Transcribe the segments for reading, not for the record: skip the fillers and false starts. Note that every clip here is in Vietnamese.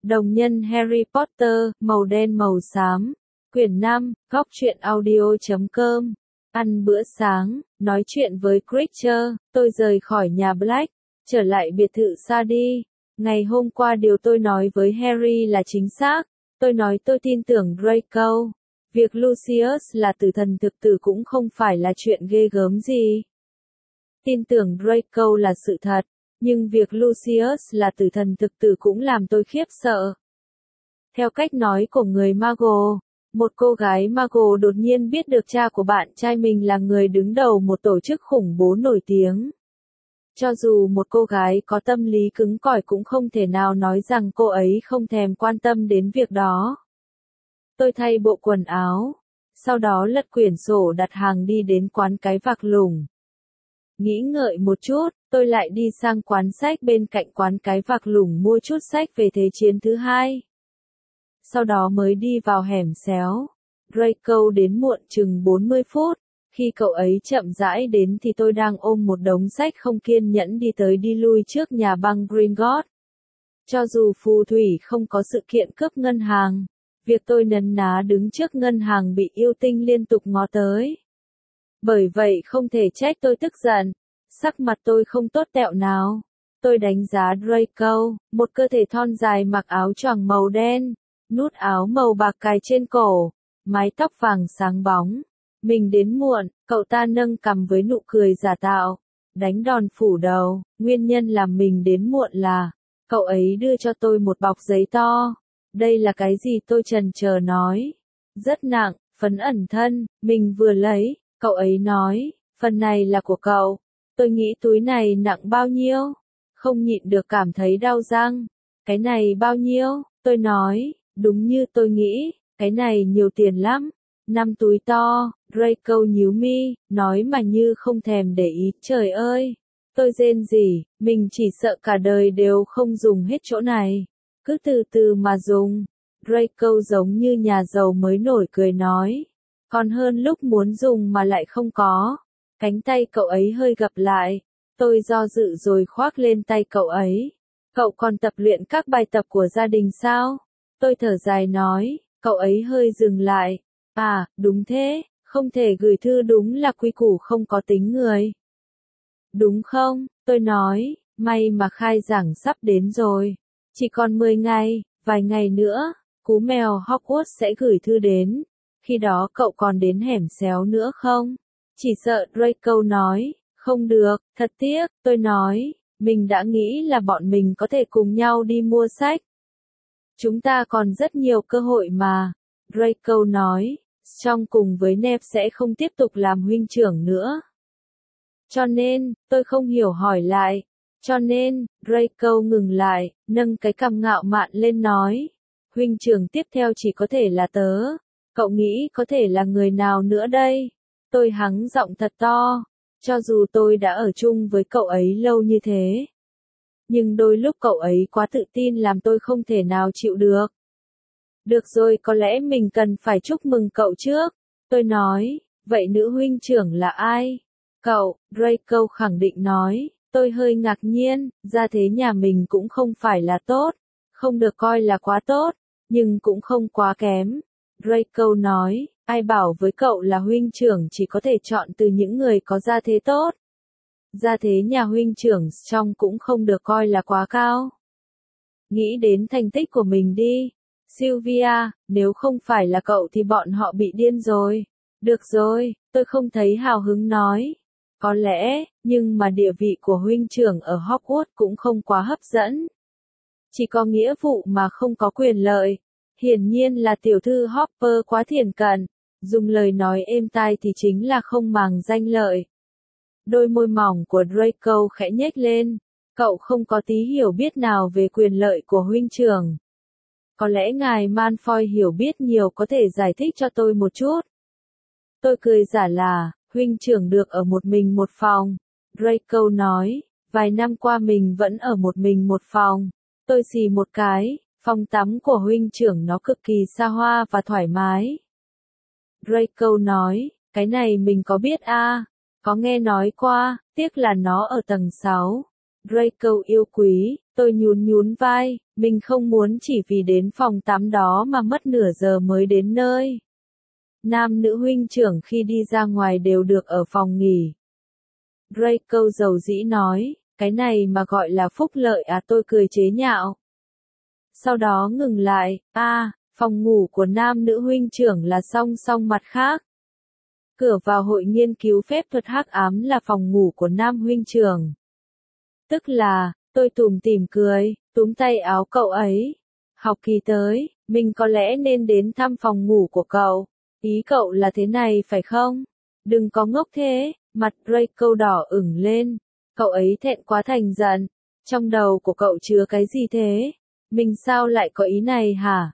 Đồng nhân Harry Potter, màu đen màu xám. Quyển 5, góc truyện audio.com. Ăn bữa sáng, nói chuyện với Creature, tôi rời khỏi nhà Black, trở lại biệt thự Sadie. Ngày hôm qua điều tôi nói với Harry là chính xác. Tôi nói tôi tin tưởng Draco. Việc Lucius là tử thần thực tử cũng không phải là chuyện ghê gớm gì. Tin tưởng Draco là sự thật, nhưng việc Lucius là tử thần thực tử cũng làm tôi khiếp sợ. Theo cách nói của người Muggle, một cô gái Muggle đột nhiên biết được cha của bạn trai mình là người đứng đầu một tổ chức khủng bố nổi tiếng. Cho dù một cô gái có tâm lý cứng cỏi cũng không thể nào nói rằng cô ấy không thèm quan tâm đến việc đó. Tôi thay bộ quần áo, sau đó lật quyển sổ đặt hàng đi đến quán cái vạc lủng. Nghĩ ngợi một chút, tôi lại đi sang quán sách bên cạnh quán cái vạc lủng mua chút sách về Thế chiến thứ hai. Sau đó mới đi vào hẻm xéo. Draco đến muộn chừng 40 phút. Khi cậu ấy chậm rãi đến thì tôi đang ôm một đống sách không kiên nhẫn đi tới đi lui trước nhà băng Gringotts. Cho dù phù thủy không có sự kiện cướp ngân hàng, việc tôi nấn ná đứng trước ngân hàng bị yêu tinh liên tục ngó tới. Bởi vậy không thể trách tôi tức giận. Sắc mặt tôi không tốt tẹo nào. Tôi đánh giá Draco, một cơ thể thon dài mặc áo choàng màu đen, nút áo màu bạc cài trên cổ, mái tóc vàng sáng bóng. Mình đến muộn, cậu ta nâng cằm với nụ cười giả tạo, đánh đòn phủ đầu. Nguyên nhân làm mình đến muộn là, cậu ấy đưa cho tôi một bọc giấy to. Đây là cái gì tôi chần chờ nói. Rất nặng, phấn ẩn thân, mình vừa lấy, cậu ấy nói, phần này là của cậu. Tôi nghĩ túi này nặng bao nhiêu? Không nhịn được cảm thấy đau răng. Cái này bao nhiêu? Tôi nói, đúng như tôi nghĩ, cái này nhiều tiền lắm. 5 túi to. Draco nhíu mi, nói mà như không thèm để ý. Trời ơi! Tôi rên rỉ, mình chỉ sợ cả đời đều không dùng hết chỗ này. Cứ từ từ mà dùng. Draco giống như nhà giàu mới nổi cười nói. Còn hơn lúc muốn dùng mà lại không có. Cánh tay cậu ấy hơi gập lại. Tôi do dự rồi khoác lên tay cậu ấy. Cậu còn tập luyện các bài tập của gia đình sao? Tôi thở dài nói. Cậu ấy hơi dừng lại. À, đúng thế, không thể gửi thư đúng là quy củ không có tính người. Đúng không? Tôi nói, may mà khai giảng sắp đến rồi. Chỉ còn 10 ngày, vài ngày nữa, cú mèo Hogwarts sẽ gửi thư đến. Khi đó cậu còn đến hẻm xéo nữa không? Chỉ sợ Draco nói, không được, thật tiếc, tôi nói, mình đã nghĩ là bọn mình có thể cùng nhau đi mua sách. Chúng ta còn rất nhiều cơ hội mà. Draco nói, Strong cùng với Neve sẽ không tiếp tục làm huynh trưởng nữa. Cho nên, tôi không hiểu hỏi lại. Cho nên, Draco ngừng lại, nâng cái cằm ngạo mạn lên nói. Huynh trưởng tiếp theo chỉ có thể là tớ. Cậu nghĩ có thể là người nào nữa đây? Tôi hắng giọng thật to. Cho dù tôi đã ở chung với cậu ấy lâu như thế. Nhưng đôi lúc cậu ấy quá tự tin làm tôi không thể nào chịu được. Được rồi, có lẽ mình cần phải chúc mừng cậu trước. Tôi nói, vậy nữ huynh trưởng là ai? Cậu, Draco khẳng định nói. Tôi hơi ngạc nhiên, gia thế nhà mình cũng không phải là tốt. Không được coi là quá tốt, nhưng cũng không quá kém. Draco nói, ai bảo với cậu là huynh trưởng chỉ có thể chọn từ những người có gia thế tốt. Gia thế nhà huynh trưởng trong cũng không được coi là quá cao. Nghĩ đến thành tích của mình đi. Sylvia, nếu không phải là cậu thì bọn họ bị điên rồi. Được rồi, tôi không thấy hào hứng nói. Có lẽ, nhưng mà địa vị của huynh trưởng ở Hogwarts cũng không quá hấp dẫn. Chỉ có nghĩa vụ mà không có quyền lợi. Hiển nhiên là tiểu thư Hopper quá thiển cận. Dùng lời nói êm tai thì chính là không màng danh lợi. Đôi môi mỏng của Draco khẽ nhếch lên. Cậu không có tí hiểu biết nào về quyền lợi của huynh trưởng. Có lẽ ngài Malfoy hiểu biết nhiều có thể giải thích cho tôi một chút. Tôi cười giả là, huynh trưởng được ở một mình một phòng. Draco nói, vài năm qua mình vẫn ở một mình một phòng. Tôi xì một cái, phòng tắm của huynh trưởng nó cực kỳ xa hoa và thoải mái. Draco nói, cái này mình có biết à, có nghe nói qua, tiếc là nó ở tầng 6. Draco yêu quý, Tôi nhún nhún vai, mình không muốn chỉ vì đến phòng tắm đó mà mất nửa giờ mới đến nơi. Nam nữ huynh trưởng khi đi ra ngoài đều được ở phòng nghỉ. Draco dầu dĩ nói, cái này mà gọi là phúc lợi à, tôi cười chế nhạo. Sau đó ngừng lại, phòng ngủ của nam nữ huynh trưởng là song song mặt khác. Cửa vào hội nghiên cứu phép thuật hắc ám là phòng ngủ của nam huynh trưởng. Tức là, tôi tủm tỉm cười, túm tay áo cậu ấy. Học kỳ tới, mình có lẽ nên đến thăm phòng ngủ của cậu. Ý cậu là thế này phải không? Đừng có ngốc thế, mặt Draco đỏ ửng lên. Cậu ấy thẹn quá thành giận. Trong đầu của cậu chứa cái gì thế? Mình sao lại có ý này hả?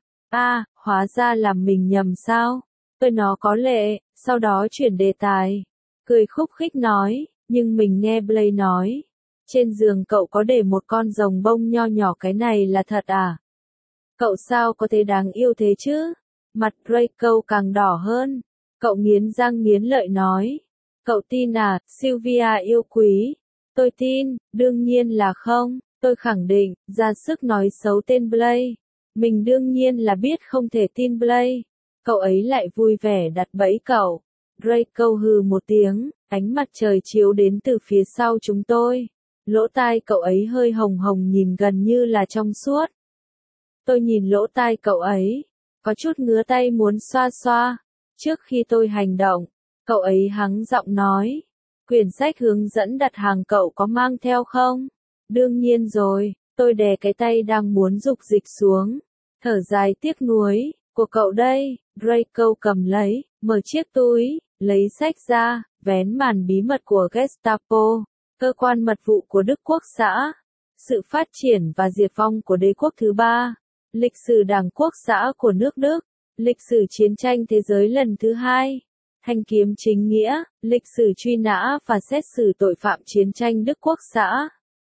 Hóa ra là mình nhầm sao? Tôi nó có lệ, sau đó chuyển đề tài. Cười khúc khích nói, nhưng mình nghe Blake nói. Trên giường cậu có để một con rồng bông nho nhỏ, cái này là thật à? Cậu sao có thể đáng yêu thế chứ? Mặt Draco càng đỏ hơn. Cậu nghiến răng nghiến lợi nói. Cậu tin à, Sylvia yêu quý? Tôi tin, đương nhiên là không. Tôi khẳng định, ra sức nói xấu tên Blake. Mình đương nhiên là biết không thể tin Blake. Cậu ấy lại vui vẻ đặt bẫy cậu. Draco hừ một tiếng, ánh mặt trời chiếu đến từ phía sau chúng tôi. Lỗ tai cậu ấy hơi hồng hồng nhìn gần như là trong suốt. Tôi nhìn lỗ tai cậu ấy, có chút ngứa tay muốn xoa xoa. Trước khi tôi hành động, cậu ấy hắng giọng nói. Quyển sách hướng dẫn đặt hàng cậu có mang theo không? Đương nhiên rồi, tôi đè cái tay đang muốn dục dịch xuống. Thở dài tiếc nuối, của cậu đây. Draco cầm lấy, mở chiếc túi, lấy sách ra, vén màn bí mật của Gestapo, cơ quan mật vụ của Đức Quốc xã. Sự phát triển và diệt vong của đế quốc thứ ba. Lịch sử Đảng Quốc xã của nước Đức. Lịch sử chiến tranh thế giới lần thứ hai. Thanh kiếm chính nghĩa, lịch sử truy nã và xét xử tội phạm chiến tranh Đức Quốc xã.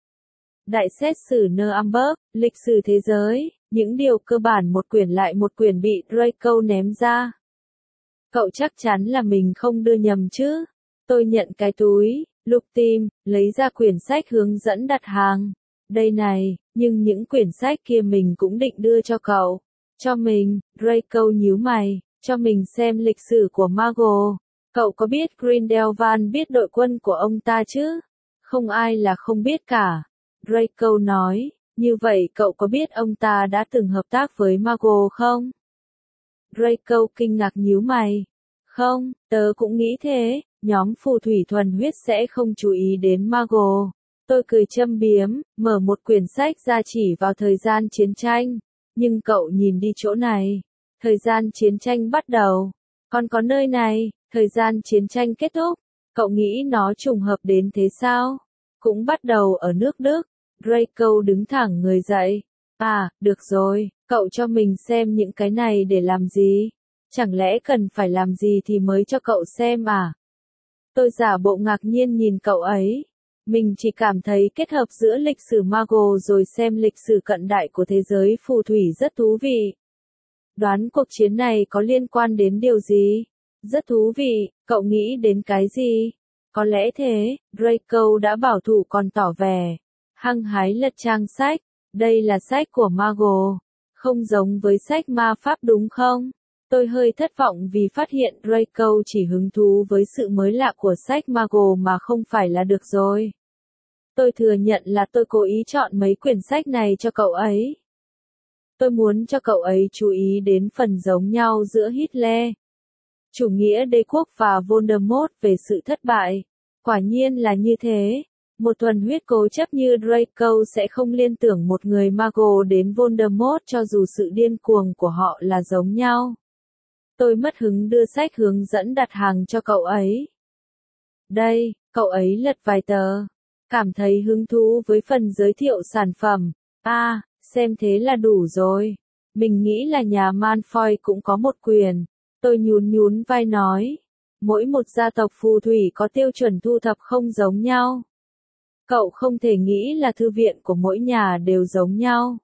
Đại xét xử Nuremberg, lịch sử thế giới, những điều cơ bản một quyển lại một quyển bị Draco ném ra. Cậu chắc chắn là mình không đưa nhầm chứ? Tôi nhận cái túi, lục tìm, lấy ra quyển sách hướng dẫn đặt hàng. Đây này, nhưng những quyển sách kia mình cũng định đưa cho cậu. Cho mình, Draco nhíu mày, cho mình xem lịch sử của Mago. Cậu có biết Grindelwald biết đội quân của ông ta chứ? Không ai là không biết cả. Draco nói, như vậy cậu có biết ông ta đã từng hợp tác với Mago không? Draco kinh ngạc nhíu mày. Không, tớ cũng nghĩ thế, nhóm phù thủy thuần huyết sẽ không chú ý đến Mago. Tôi cười châm biếm, mở một quyển sách ra chỉ vào thời gian chiến tranh. Nhưng cậu nhìn đi chỗ này. Thời gian chiến tranh bắt đầu. Còn có nơi này, thời gian chiến tranh kết thúc. Cậu nghĩ nó trùng hợp đến thế sao? Cũng bắt đầu ở nước Đức. Draco đứng thẳng người dậy. Được rồi, cậu cho mình xem những cái này để làm gì? Chẳng lẽ cần phải làm gì thì mới cho cậu xem à? Tôi giả bộ ngạc nhiên nhìn cậu ấy. Mình chỉ cảm thấy kết hợp giữa lịch sử Mago rồi xem lịch sử cận đại của thế giới phù thủy rất thú vị. Đoán cuộc chiến này có liên quan đến điều gì? Rất thú vị, cậu nghĩ đến cái gì? Có lẽ thế, Draco đã bảo thủ còn tỏ vẻ. Hăng hái lật trang sách. Đây là sách của Mago. Không giống với sách ma pháp đúng không? Tôi hơi thất vọng vì phát hiện Draco chỉ hứng thú với sự mới lạ của sách Mago mà không phải là được rồi. Tôi thừa nhận là tôi cố ý chọn mấy quyển sách này cho cậu ấy. Tôi muốn cho cậu ấy chú ý đến phần giống nhau giữa Hitler, chủ nghĩa đế quốc và Voldemort về sự thất bại. Quả nhiên là như thế. Một thuần huyết cố chấp như Draco sẽ không liên tưởng một người Mago đến Voldemort cho dù sự điên cuồng của họ là giống nhau. Tôi mất hứng đưa sách hướng dẫn đặt hàng cho cậu ấy. Đây, cậu ấy lật vài tờ. Cảm thấy hứng thú với phần giới thiệu sản phẩm. Xem thế là đủ rồi. Mình nghĩ là nhà Malfoy cũng có một quyển. Tôi nhún nhún vai nói. Mỗi một gia tộc phù thủy có tiêu chuẩn thu thập không giống nhau. Cậu không thể nghĩ là thư viện của mỗi nhà đều giống nhau.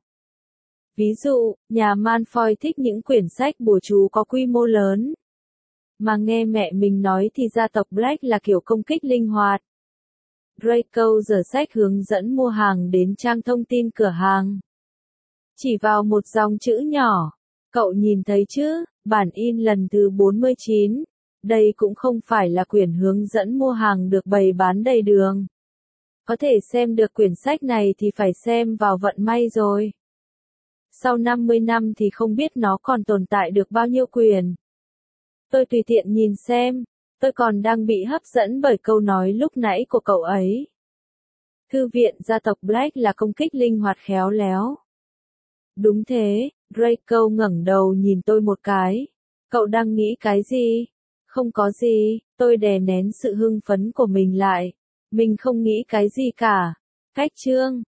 Ví dụ, nhà Malfoy thích những quyển sách bùa chú có quy mô lớn. Mà nghe mẹ mình nói thì gia tộc Black là kiểu công kích linh hoạt. Draco giở sách hướng dẫn mua hàng đến trang thông tin cửa hàng. Chỉ vào một dòng chữ nhỏ. Cậu nhìn thấy chứ, bản in lần thứ 49. Đây cũng không phải là quyển hướng dẫn mua hàng được bày bán đầy đường. Có thể xem được quyển sách này thì phải xem vào vận may rồi. Sau 50 năm thì không biết nó còn tồn tại được bao nhiêu quyển. Tôi tùy tiện nhìn xem, tôi còn đang bị hấp dẫn bởi câu nói lúc nãy của cậu ấy. Thư viện gia tộc Black là công kích linh hoạt khéo léo. Đúng thế, Draco ngẩng đầu nhìn tôi một cái. Cậu đang nghĩ cái gì? Không có gì, tôi đè nén sự hưng phấn của mình lại. Mình không nghĩ cái gì cả. Cách chương